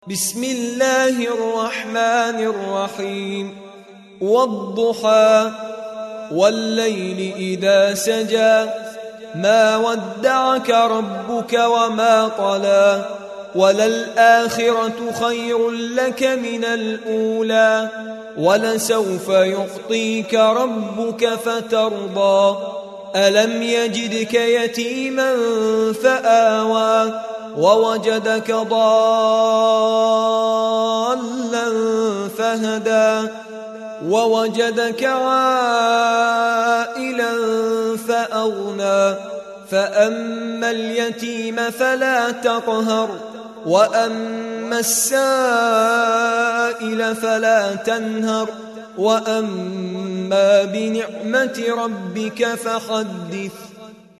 بسم الله الرحمن الرحيم والضحى والليل إذا سجى ما ودعك ربك وما قلى وللآخرة خير لك من الأولى ولسوف يعطيك ربك فترضى ألم يجدك يتيما فآوى ووجدك ضالا فهدى ووجدك عائلا فأغنى فأما اليتيم فلا تقهر وأما السائل فلا تنهر وأما بنعمة ربك فحدث